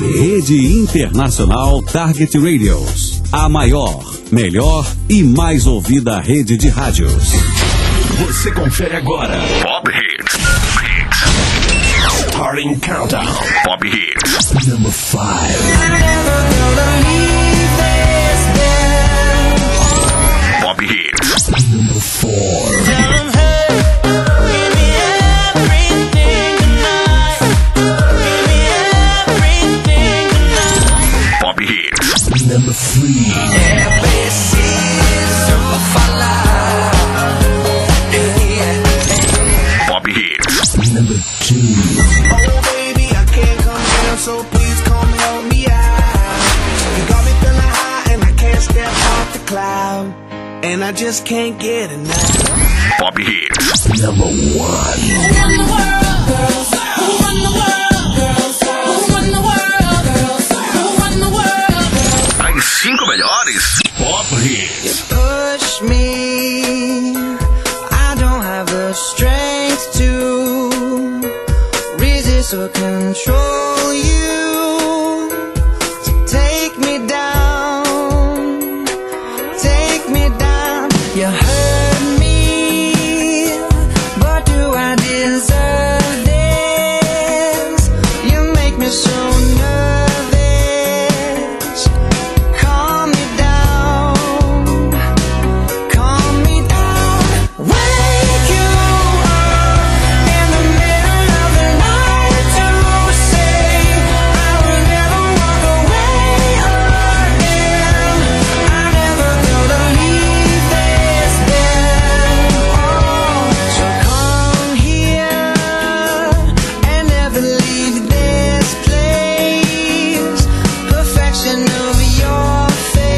Rede Internacional Target Radios. A maior, melhor e mais ouvida rede de rádios. Você confere agora. Pop Hits. Starting Countdown. Pop Hits. Number 5. Pop Hits. Number 4. Number 3. Bobby Hits. Number 2. Oh baby, I can't come down, so please come help me out. You got me feeling high and I can't step off the cloud, and I just can't get enough. Bobby Hits. Number 1. Who run the world, girls? Who run the world, girls? Who run the world, girls? Who run the world, girls? As 5 melhores Pop Hits. You push me, I don't have the strength to resist or control you. So take me down, take me down. You hurt me, but do I deserve this? You make me so nervous. Calm me down, calm me down. Wake you up in the middle of the night to say I will never walk away again. I'm never gonna leave this bed. Oh, so come here and never leave this place. Perfection of your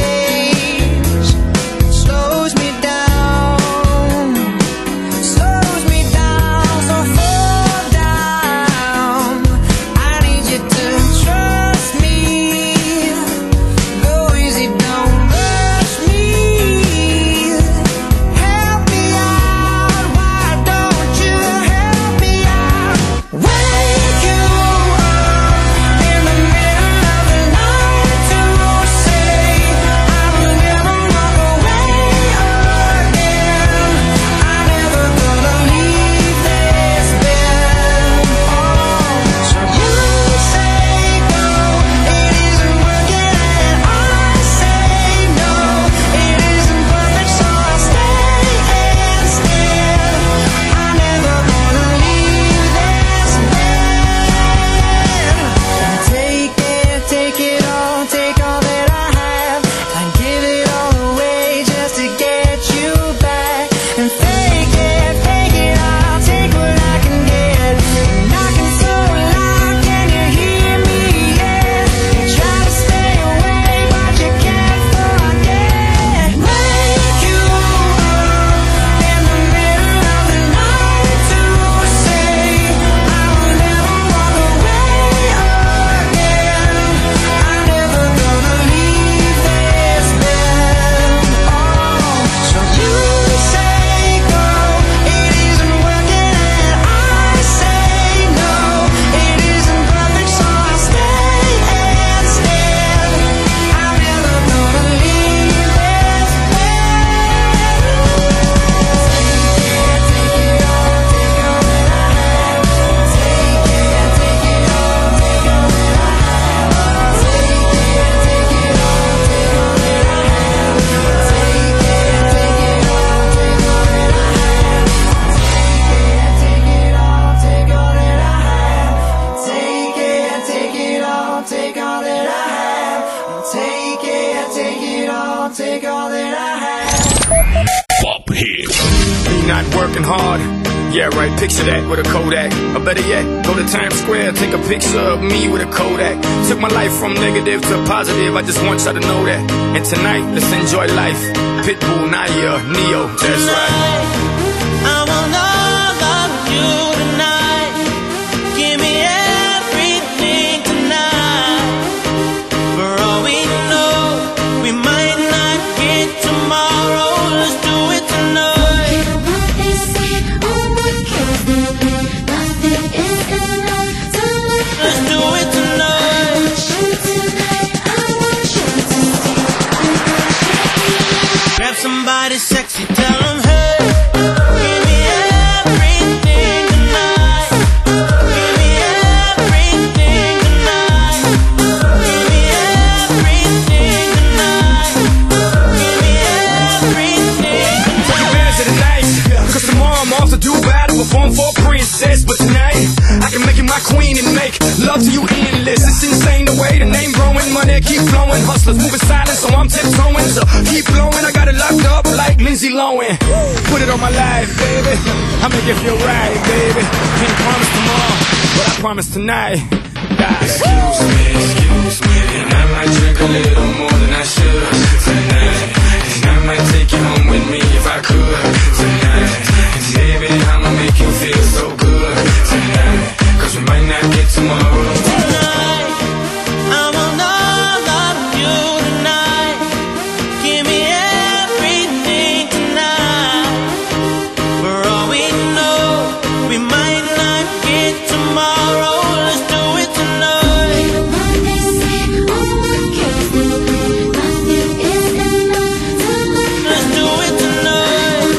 face slows me down, slows me down. So fall down, I need you to trust me. Go easy, don't rush me. Help me out, why don't you help me out? Wake you up in the middle of the night to say I will never walk away again. I'm never gonna leave this bed. Oh, so you say go, it isn't working, and I say no, it isn't perfect, so I'll stay instead. I'm never gonna leave this bed. Take it all, take all that I have, and give it all away just to get you back. And fake it, I'll take what I can get. Knocking so loud, can you hear me? Yeah, you try to stay away, but you can't forget. Wake you up in the middle of the night to say I will never walk away again. I'm never gonna leave this bed. Oh, so you say go, it isn't working, and I say no, it isn't perfect, so I'll stay instead. I'm never gonna leave this bed. Take it all, take all that I have. Take it all, take all that I have. Take it all, take all that I have. Take it all, take all that I have. Take it all, take all that I have. Take it all, take all that I have. Take it all, take all that I have. Pop Hits. Not working hard. Yeah, right, picture that with a Kodak. Or better yet, go to Times Square, take a picture of me with a Kodak. Took my life from negative to positive, I just want y'all to know that. And tonight, let's enjoy life. Pitbull, Naya, Neo, that's right. I want all of you tonight. Give me everything tonight. For all we know, we might not get tomorrow. Let's do it tonight. What they say, oh my God, nothing is enough. Let's do it tonight. somebody sexy, tell them, hey, give me everything tonight. Give me everything tonight. Give me everything tonight. Give me everything tonight. Take advantage of the night, cause tomorrow I'm off to do battle, perform for a princess. But tonight, I can make you my queen and make love to you endless. It's insane the way the name growing, money keep flowing. Hustlers moving silent, so I'm tiptoeing. So keep blowing, I got it locked up like Lindsay Lohan. Put it on my life, baby, I make it feel right, baby. Can't promise tomorrow, but I promise tonight. Excuse me, and I might drink a little more than I should tonight. And I might take you home with me if I could tonight. And baby, I'ma make you feel so good tonight, cause we might not get tomorrow. Tonight, I want all of you tonight. Give me everything tonight. For all we know, we might not get tomorrow. Let's do it tonight. Let's do it tonight.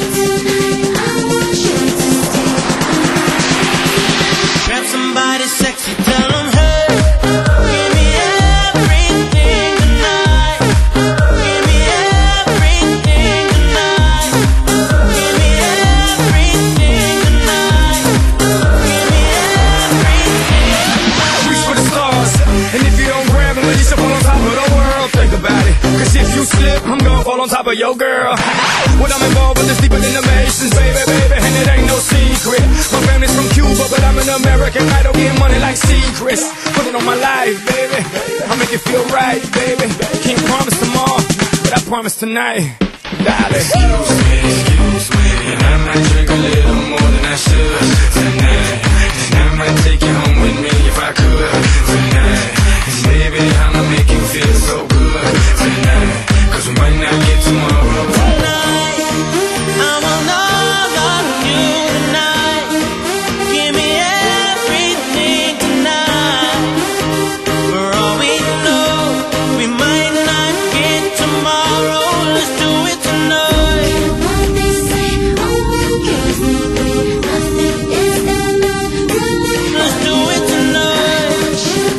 Grab somebody sexy, tell them, hey, give me everything tonight. Give me everything tonight. Give me everything tonight. Give me everything. Reach for the stars, and if you don't grab them, at least you fall on top of the world. Think about it, cause if you slip, I'm gonna fall on top of your girl. What I'm involved with is deeper than the Masons, baby, and it ain't no secret. My family's from Cuba, but I'm an American Idol, getting money like secrets. Put it on my life, baby, I make it feel right, baby. Can't promise tomorrow, but I promise tonight, darling. Excuse me, and I might drink a little more than I should tonight. And I might take you home with me if I could tonight. And baby, I'ma make you feel so good tonight, cause we might not get tomorrow. Tonight, I want all of you tonight. Give me everything tonight. For all we know, we might not get tomorrow. Let's do it tonight. Let's do it tonight.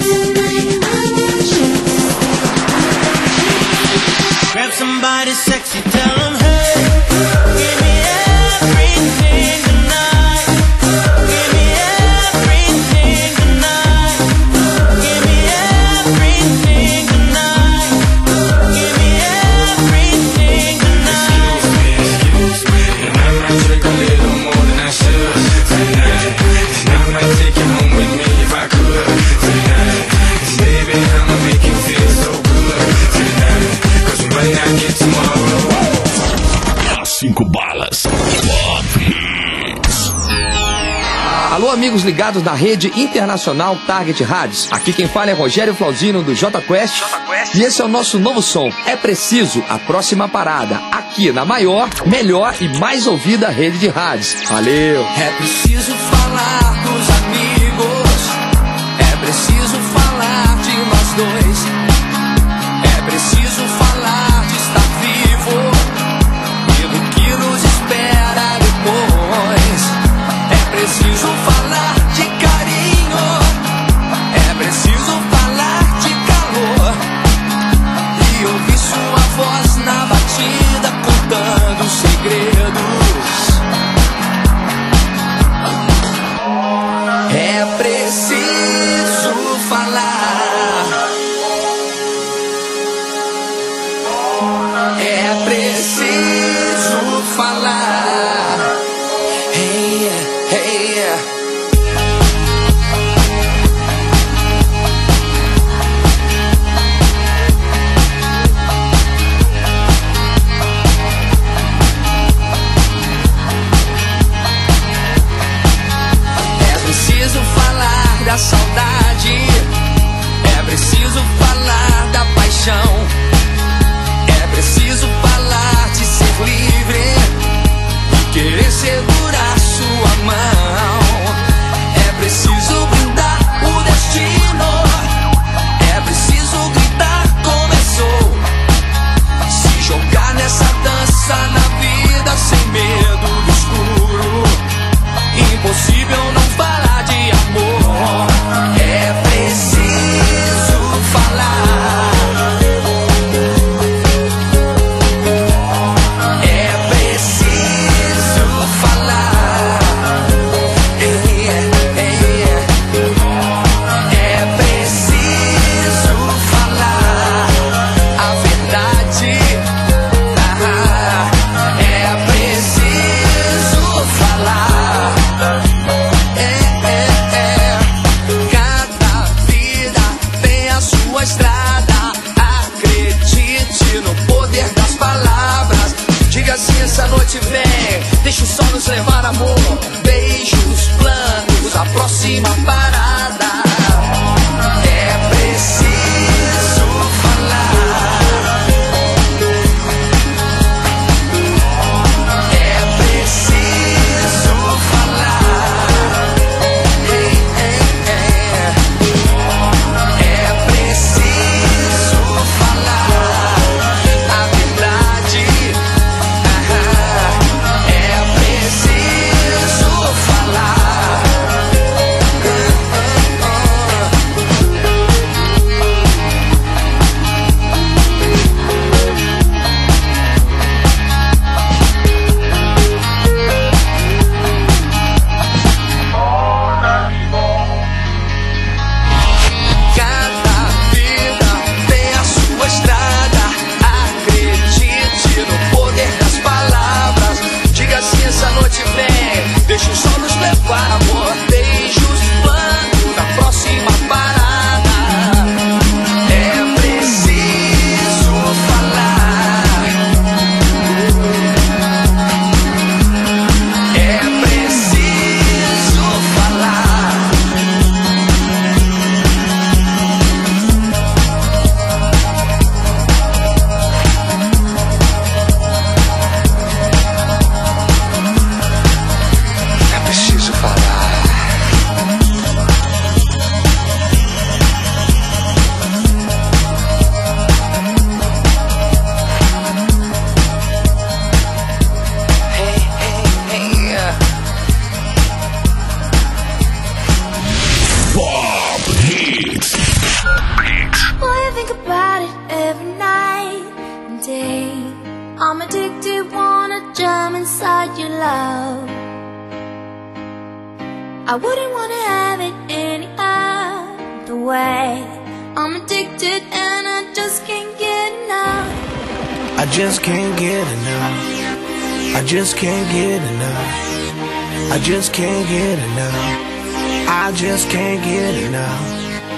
Grab somebody sexy, tell them, hey, give me everything tonight. Give me everything tonight. Give me everything tonight. Give me everything tonight. Excuse me, and I might drink a little more than I should tonight. And I might take you home with me if I could tonight. And baby, I'ma make you feel so good tonight, cause we might not get tomorrow. As 5 balas. Pop Hits. Alô, amigos ligados na rede internacional Target Rádios. Aqui quem fala é Rogério Flauzino do J Quest. E esse é o nosso novo som. É preciso a próxima parada. Aqui na maior, melhor e mais ouvida rede de rádios. Valeu! É preciso falar dos amigos. É preciso falar de nós dois. É preciso falar de estar vivo e do que nos espera depois. É preciso falar de carinho. É preciso falar de calor e ouvir sua voz na batida contando segredos. É preciso falar. É preciso falar. Hey, hey. É preciso falar da saudade. É preciso falar da paixão. É preciso falar de ser livre e querer segurar sua mão. É preciso brindar o destino. É preciso gritar começou. Se jogar nessa dança think about it every night and day. I'm addicted, wanna jump inside your love. I wouldn't wanna have it any other way. I'm addicted and I just can't get enough. I just can't get enough. I just can't get enough. I just can't get enough. I just can't get enough.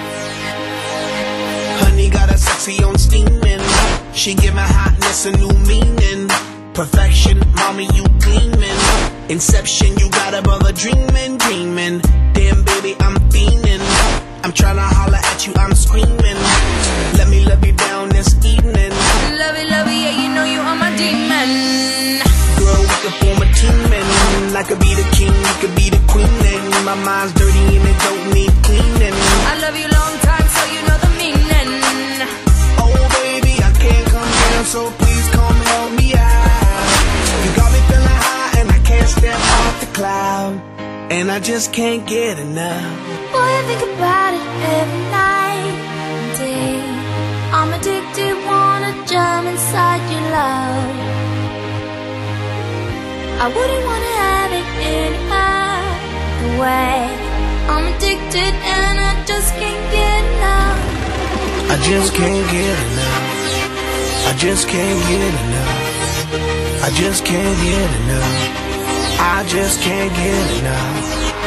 Honey got a sexy on steaming. She give my hotness a new meaning. Perfection, mommy, you gleaming. Inception, you got a brother dreaming, dreaming. Damn, baby, I'm fiending. I'm tryna holler at you, I'm screaming. Let me love you down this evening. Love it, yeah, you know you are my demon. Girl, we could form a team, and I could be the king, you could be the queen, and my mind's dirty and it don't need cleaning. I love you long time, so you know the meaning. Oh baby, I can't come down, so please come help me out. You got me feeling high and I can't step off the cloud, and I just can't get enough. Boy, I think about it every night and day. I'm addicted, wanna jump inside your love. I wouldn't wanna have it any other way. I'm addicted and I just can't get enough. I just can't get enough. I just can't get enough. I just can't get enough. I just can't get enough.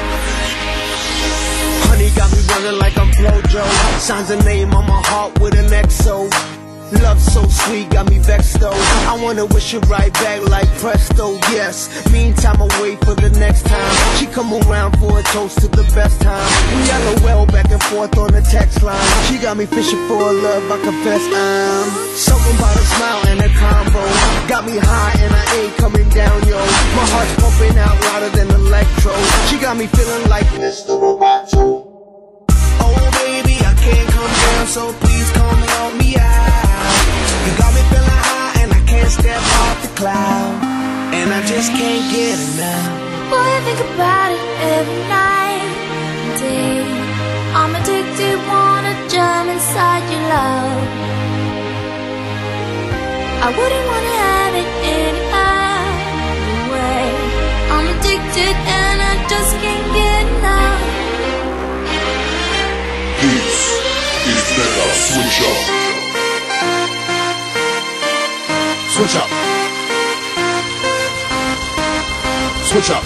Honey got me running like I'm Flojo. Signs a name on my heart with an XO. Love so sweet, got me vexed though. I wanna wish it right back like presto, yes. Meantime, I wait for the next time she come around for a toast to the best time. We LOL back and forth on the text line. She got me fishing for a love, I confess I'm something about a smile and a combo. Got me high and I ain't coming down, yo. My heart's pumping out louder than electro. She got me feeling like Mr. Roboto. Oh baby, I can't come down, so please come help me out. You got me feeling high and I can't step off the cloud, and I just can't get enough. Boy, I think about it every night and day. I'm addicted, wanna jump inside your love. I wouldn't wanna have it any other way. I'm addicted and I just can't get enough. This is Mega Switch Up. Switch up. Switch up.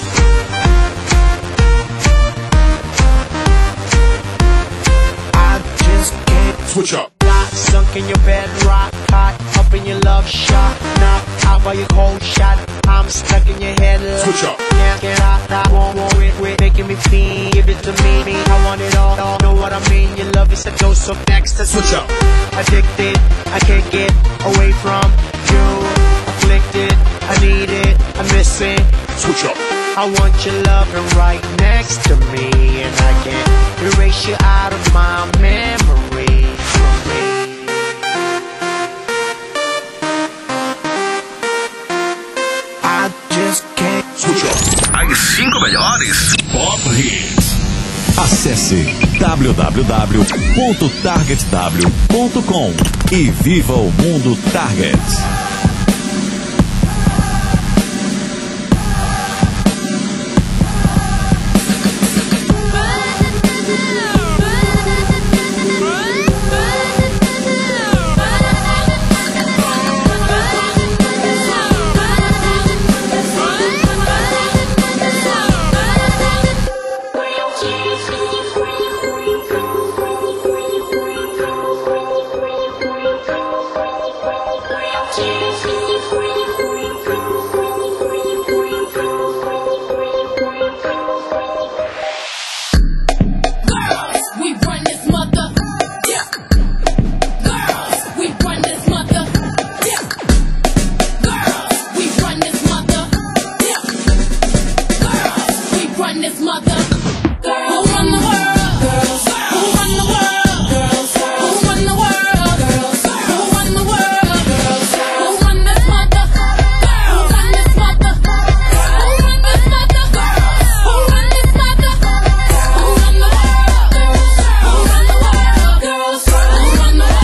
I just can't Switch up. lie. Sunk in your bed, rock hot, up in your love shot, knocked out by your cold shot. I'm stuck in your head. Switch up. Can't get out, I won't it, making me feel. Give it to me, I want it all. Know what I mean? Your love is a dose of ecstasy. Switch up. Addicted, I can't get away from you. Afflicted, I need it, I miss it. Switch up. I want your loving right next to me, and I can't erase you out of my memory. I just can't Switch up. As 5 melhores. Pop Hits. Acesse www.targetw.com e viva o mundo Target. Who run the world?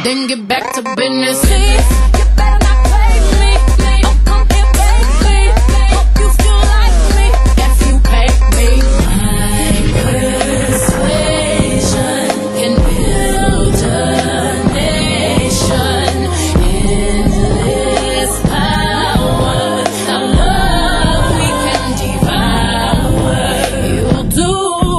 then get back to business. Please, you better not play me. Don't come here, baby. Hope you still like me if you pay me. My persuasion can build a nation. Endless power, without love we can devour. You'll do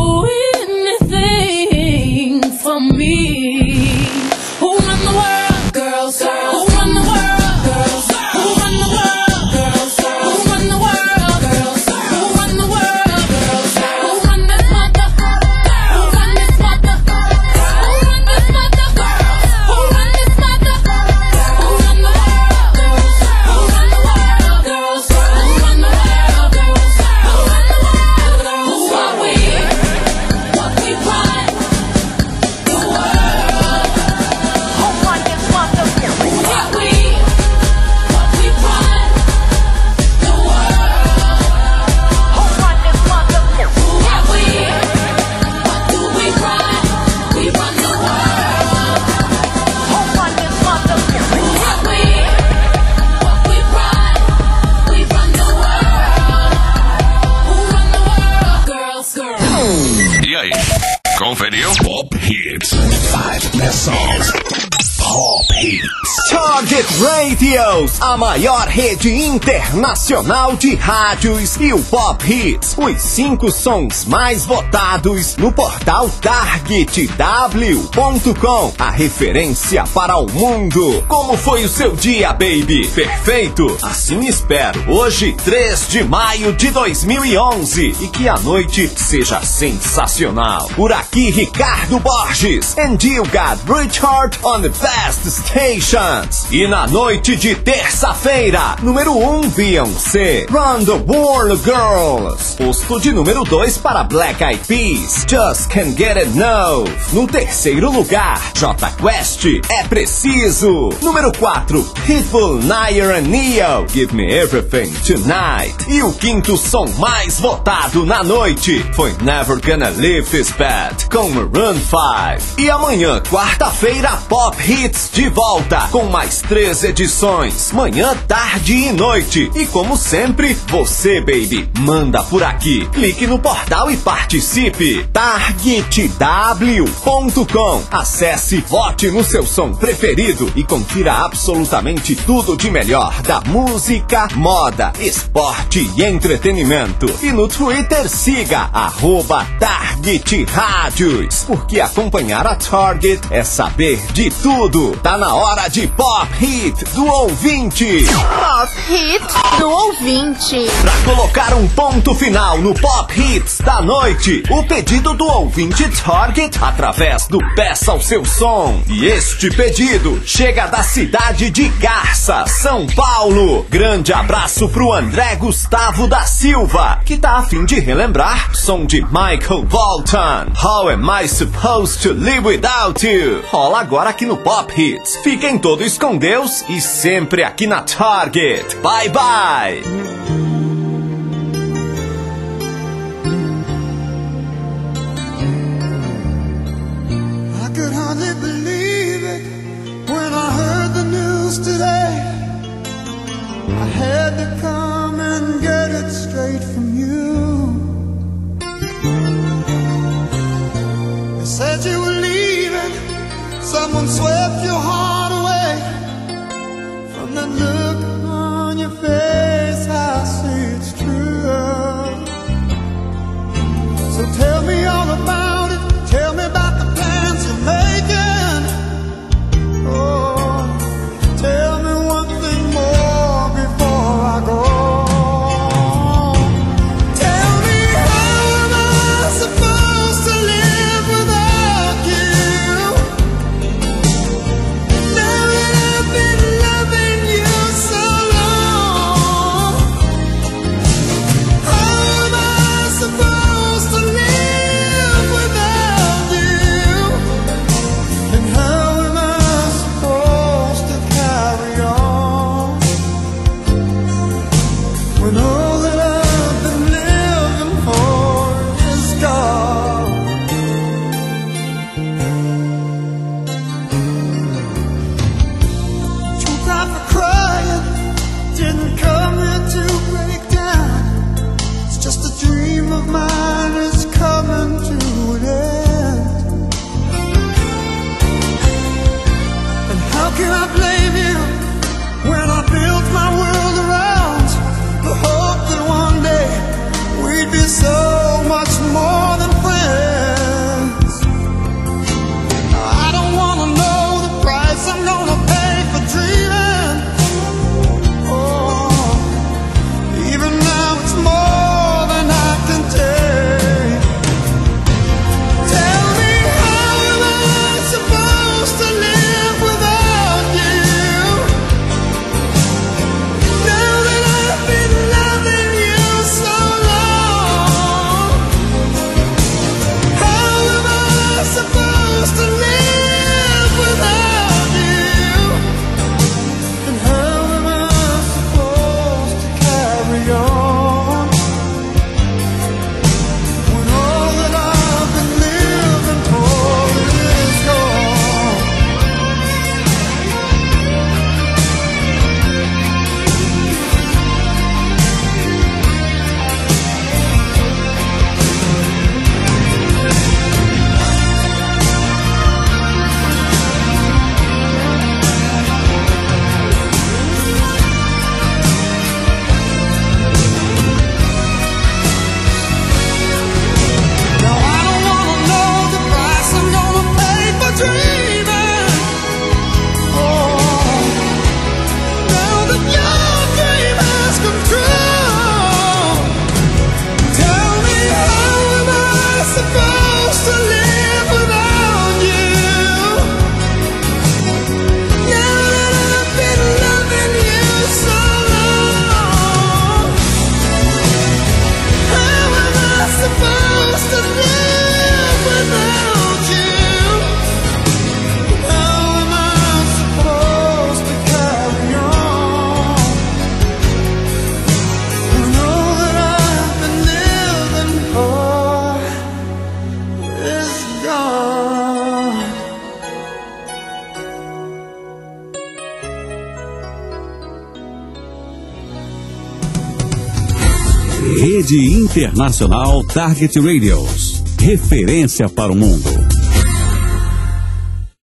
anything for me. Who run the world? Girls. Who run the world? Girls. Who run the world? Girls. Who run the world? Girls. Who run the world? Girls. Who run this mother? Who run this mother? Who run this mother? Who run this mother? Who run the world? Girls. Who run the world? Girls. Who run the world? Girls. Who run the world? Who are we? What we want? The world. Who run this mother? Who are we? What we want? The world. Who run this mother? Who are we? What do we run? We run the world. Who run this mother? Who are we? What we run? We run the world. Who run the world? Girls. E aí, conferiu? Pop Hits. 5 best songs. Pop Hits. Target Radios, a maior rede internacional de rádios e o Pop Hits, os 5 sons mais votados no portal TargetW.com, a referência para o mundo. Como foi o seu dia, baby? Perfeito? Assim espero. Hoje, 3 de maio de 2011, e que a noite seja sensacional. Por aqui, Ricardo Borges, and you got Richard on the best stations. E na noite de terça-feira, número 1, Beyoncé, Run the World Girls. Posto de número 2 para Black Eyed Peas, Just Can't Get Enough. No terceiro lugar, Jota Quest, É Preciso. Número 4, Pitbull, Nair and Neo, Give Me Everything Tonight. E o quinto som mais votado na noite foi Never Gonna Leave This Bed, com Maroon 5. E amanhã, quarta-feira, Pop Hits de volta com mais 3 edições, manhã, tarde e noite. E como sempre, você, baby, manda por aqui. Clique no portal e participe. TargetW.com. Acesse, vote no seu som preferido e confira absolutamente tudo de melhor da música, moda, esporte e entretenimento. E no Twitter, siga @TargetRádios, porque acompanhar a Target é saber de tudo. Tá na hora de Pop Hit do ouvinte. Pop Hit do ouvinte. Pra colocar um ponto final no Pop Hits da noite, o pedido do ouvinte Target através do Peça o Seu Som. E este pedido chega da cidade de Garça, São Paulo. Grande abraço pro André Gustavo da Silva, que tá a fim de relembrar som de Michael Bolton, How Am I Supposed to Live Without You? Rola agora aqui no Pop Hits. Fiquem todos com Deus e sempre aqui na Target. Bye bye! I could hardly believe it when I heard the news today. I had to come and get it straight from you. They said you were leaving, someone swept your heart away. From that look on your face, I see How can I blame you when I built my world around the hope that one day we'd be so much more than friends? I don't wanna know the price I'm gonna pay for dreaming. Oh, even now it's more than I can take. Tell me, how am I supposed to live without you? Now that I've been loving you so long, how am I supposed to live without you? And how am I supposed to carry on when all that I've been living for is gone? Now I don't wanna know the price I'm gonna pay for dreaming. Oh, now that your dream has come true, tell me, how am I supposed to live without you? Now that I've been loving you so long, how am I supposed to live without you? How am I supposed to carry on when all that I've been living for is gone? Rede Internacional Target Radios. Referência para o mundo.